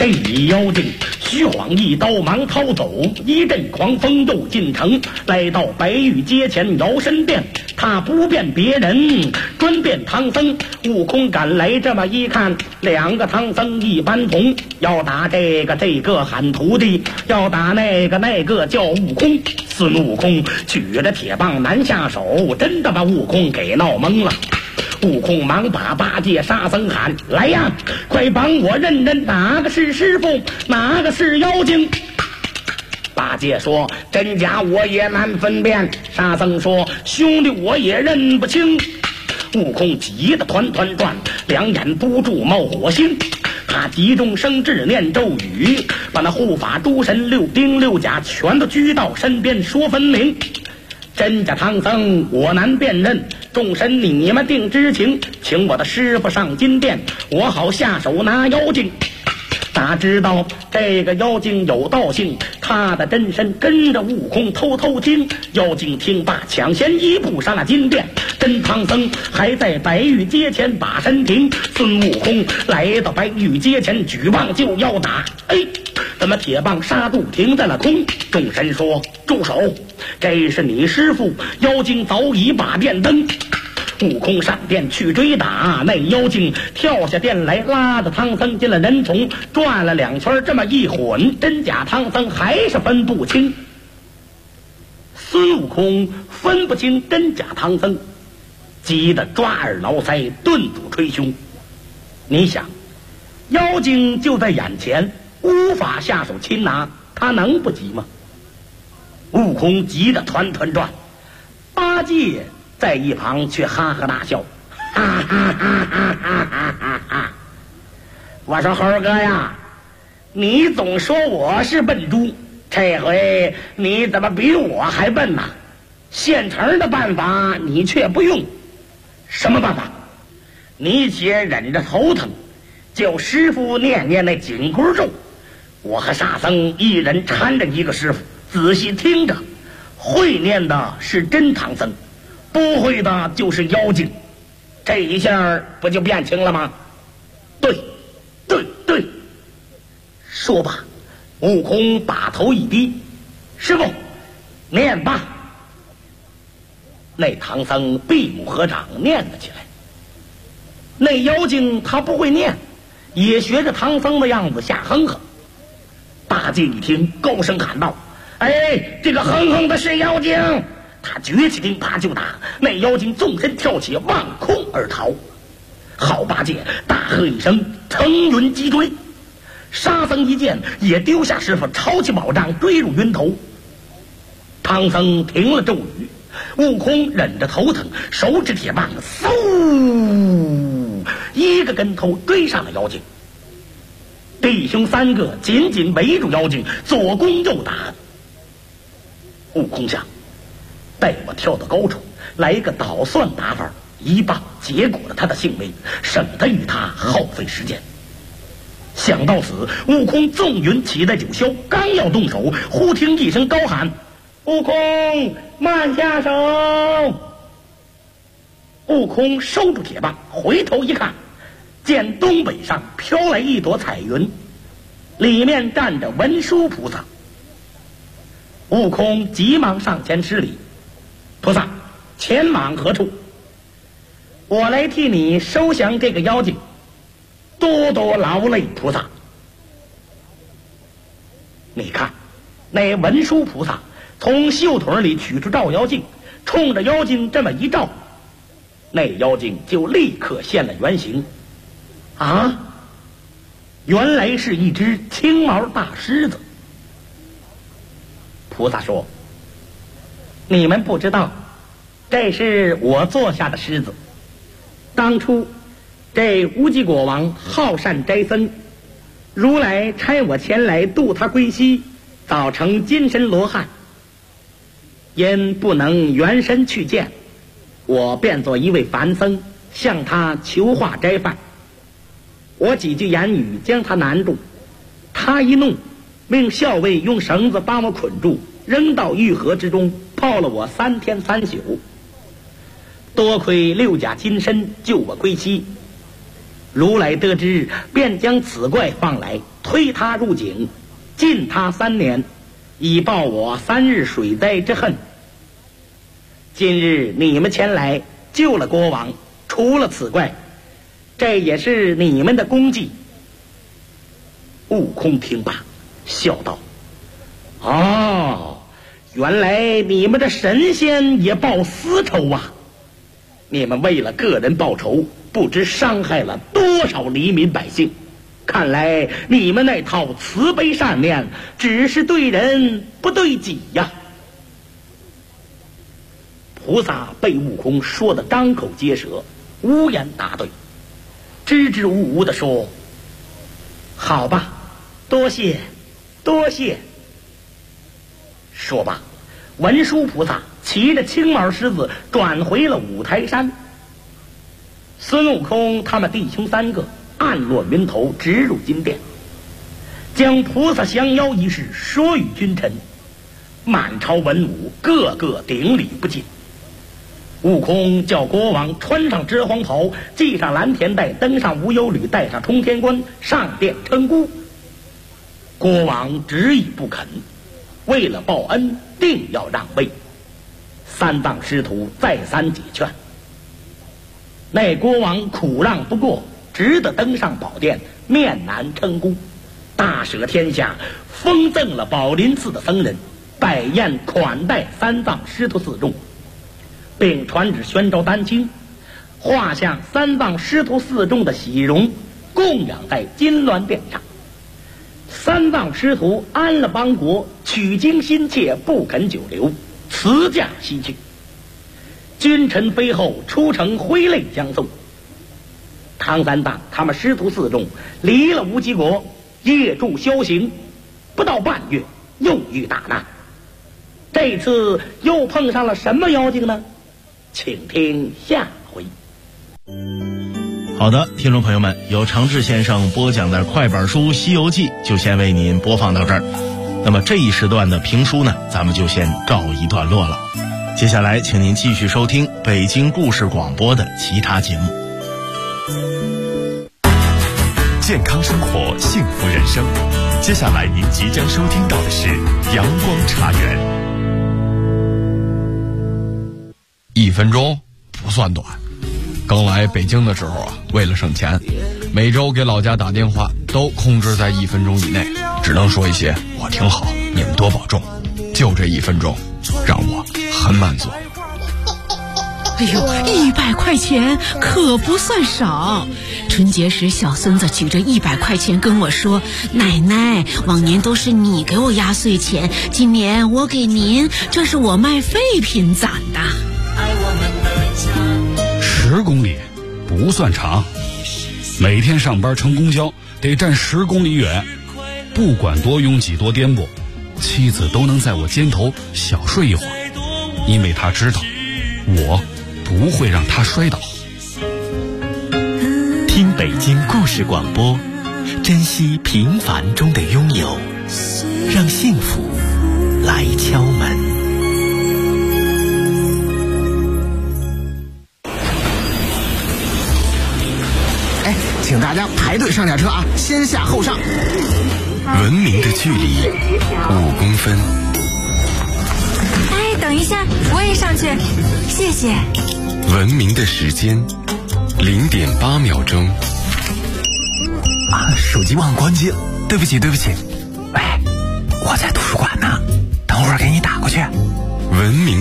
这一妖精虚晃一刀，忙逃走，一阵狂风又进城，来到白玉阶前摇身变。他不变别人，专变唐僧。悟空赶来，这么一看，两个唐僧一般同，要打这个喊徒弟，要打那个叫悟空。孙悟空举着铁棒难下手，真的把悟空给闹懵了。悟空忙把八戒沙僧喊来呀，快帮我认认哪个是师傅，哪个是妖精。八戒说真假我也难分辨，沙僧说兄弟我也认不清。悟空急得团团转，两眼不住冒火星。他急中生智念咒语，把那护法诸神六丁六甲全都拘到身边说分明。真假唐僧我难辨认，众神你们定知情，请我的师傅上金殿，我好下手拿妖精。哪知道这个妖精有道性，他的真身跟着悟空偷偷听。妖精听罢抢先一步上了金殿，真唐僧还在白玉阶前把身停。孙悟空来到白玉阶前，举棒就要打，怎么铁棒刹住停在了空。众神说住手，这是你师傅，妖精早已把殿登。悟空上殿去追打，那妖精跳下殿来，拉着唐僧进了人丛，转了两圈，这么一混，真假唐僧还是分不清。孙悟空分不清真假唐僧，急得抓耳挠腮，顿足捶胸。你想，妖精就在眼前，无法下手擒拿，他能不急吗？悟空急得团团转，八戒在一旁却哈哈大笑，哈哈哈哈哈哈哈！我说猴哥呀，你总说我是笨猪，这回你怎么比我还笨呢？现成的办法你却不用，什么办法？你且忍着头疼，叫师傅念念那紧箍咒。我和沙僧一人搀着一个师傅，仔细听着，会念的是真唐僧，不会的就是妖精，这一下不就辨清了吗？对，说吧。悟空把头一低，师傅念吧。那唐僧闭目合掌念了起来。那妖精他不会念，也学着唐僧的样子瞎哼哼。八戒一听，高声喊道：这个哼哼的是妖精！他举起钉耙就打，那妖精纵身跳起，望空而逃。好八戒大喝一声，腾云急追。沙僧一见，也丢下师傅，抄起宝杖追入云头。唐僧停了咒语，悟空忍着头疼，手指铁棒，嗖，一个跟头追上了妖精。弟兄三个紧紧围住妖精，左攻右打。悟空想，待我跳到高处，来一个捣蒜打法，一棒结果了他的性命，省得与他耗费时间。想到此，悟空纵云起在九霄，刚要动手，忽听一声高喊：悟空慢下手！悟空收住铁棒，回头一看，见东北上飘来一朵彩云，里面站着文殊菩萨。悟空急忙上前施礼：菩萨，前往何处？我来替你收降这个妖精，多多劳累菩萨。你看，那文殊菩萨从袖腿里取出照妖镜，冲着妖精这么一照，那妖精就立刻现了原形。原来是一只青毛大狮子。菩萨说：你们不知道，这是我做下的狮子。当初这乌鸡国王好善斋僧，如来差我前来度他归西，早成金身罗汉。因不能原身去见，我变作一位凡僧，向他求化斋饭。我几句言语将他难住，他一怒，命校尉用绳子把我捆住，扔到玉河之中，泡了我3天3宿。多亏6甲金身救我归西， 如来得知，便将此怪放来，推他入井，禁他3年，以报我3日水灾之恨。今日你们前来救了国王，除了此怪，这也是你们的功绩。悟空听罢，笑道：哦，原来你们的神仙也报私仇啊！你们为了个人报仇，不知伤害了多少黎民百姓。看来你们那套慈悲善念只是对人不对己呀。菩萨被悟空说得张口结舌，无言答对，支支吾吾地说：好吧，多谢多谢。说罢，文殊菩萨骑着青毛狮子转回了五台山。孙悟空他们弟兄3个暗落云头，直入金殿，将菩萨降妖一事说与君臣。满朝文武个个顶礼不尽。悟空叫国王穿上遮黄袍，系上蓝田带，登上无忧履，带上冲天冠，上殿称孤。国王执意不肯，为了报恩，定要让位。3藏师徒再三解劝，那国王苦让不过，只得登上宝殿，面南称孤，大舍天下，封赠了宝林寺的僧人，摆宴款待3藏师徒4众，并传旨宣召丹青，画像3藏师徒4众的喜容，供养在金銮殿上。3藏师徒安了邦国，取经心切，不肯久留，辞驾西去。君臣妃后出城挥泪相送。唐三藏他们师徒4众离了无极国，夜住修行，不到半月，又遇大难。这次又碰上了什么妖精呢？请听下回。 好的，听众朋友们，由常志先生播讲的快板书《西游记》就先为您播放到这儿。那么这一时段的评书呢，咱们就先告一段落了。接下来请您继续收听北京故事广播的其他节目。 健康生活，幸福人生。接下来您即将收听到的是阳光茶园。 1分钟不算短。刚来北京的时候啊，为了省钱，每周给老家打电话都控制在1分钟以内，只能说一些我挺好，你们多保重。就这1分钟，让我很满足。 哎呦，100块钱可不算少。春节时，小孙子举着100块钱跟我说：“奶奶，往年都是你给我压岁钱，今年我给您，这是我卖废品攒的。 ”10公里不算长，每天上班乘公交得站10公里远，不管多拥挤多颠簸，妻子都能在我肩头小睡一会儿，因为她知道我不会让她摔倒。 听北京故事广播，珍惜平凡中的拥有，让幸福来敲门。 请大家排队上下车啊，先下后上。 文明的距离5公分。 哎，等一下，我也上去，谢谢。 文明的时间0.8秒钟。 手机忘关机了，对不起。喂，我在图书馆呢，等会儿给你打过去。 文明。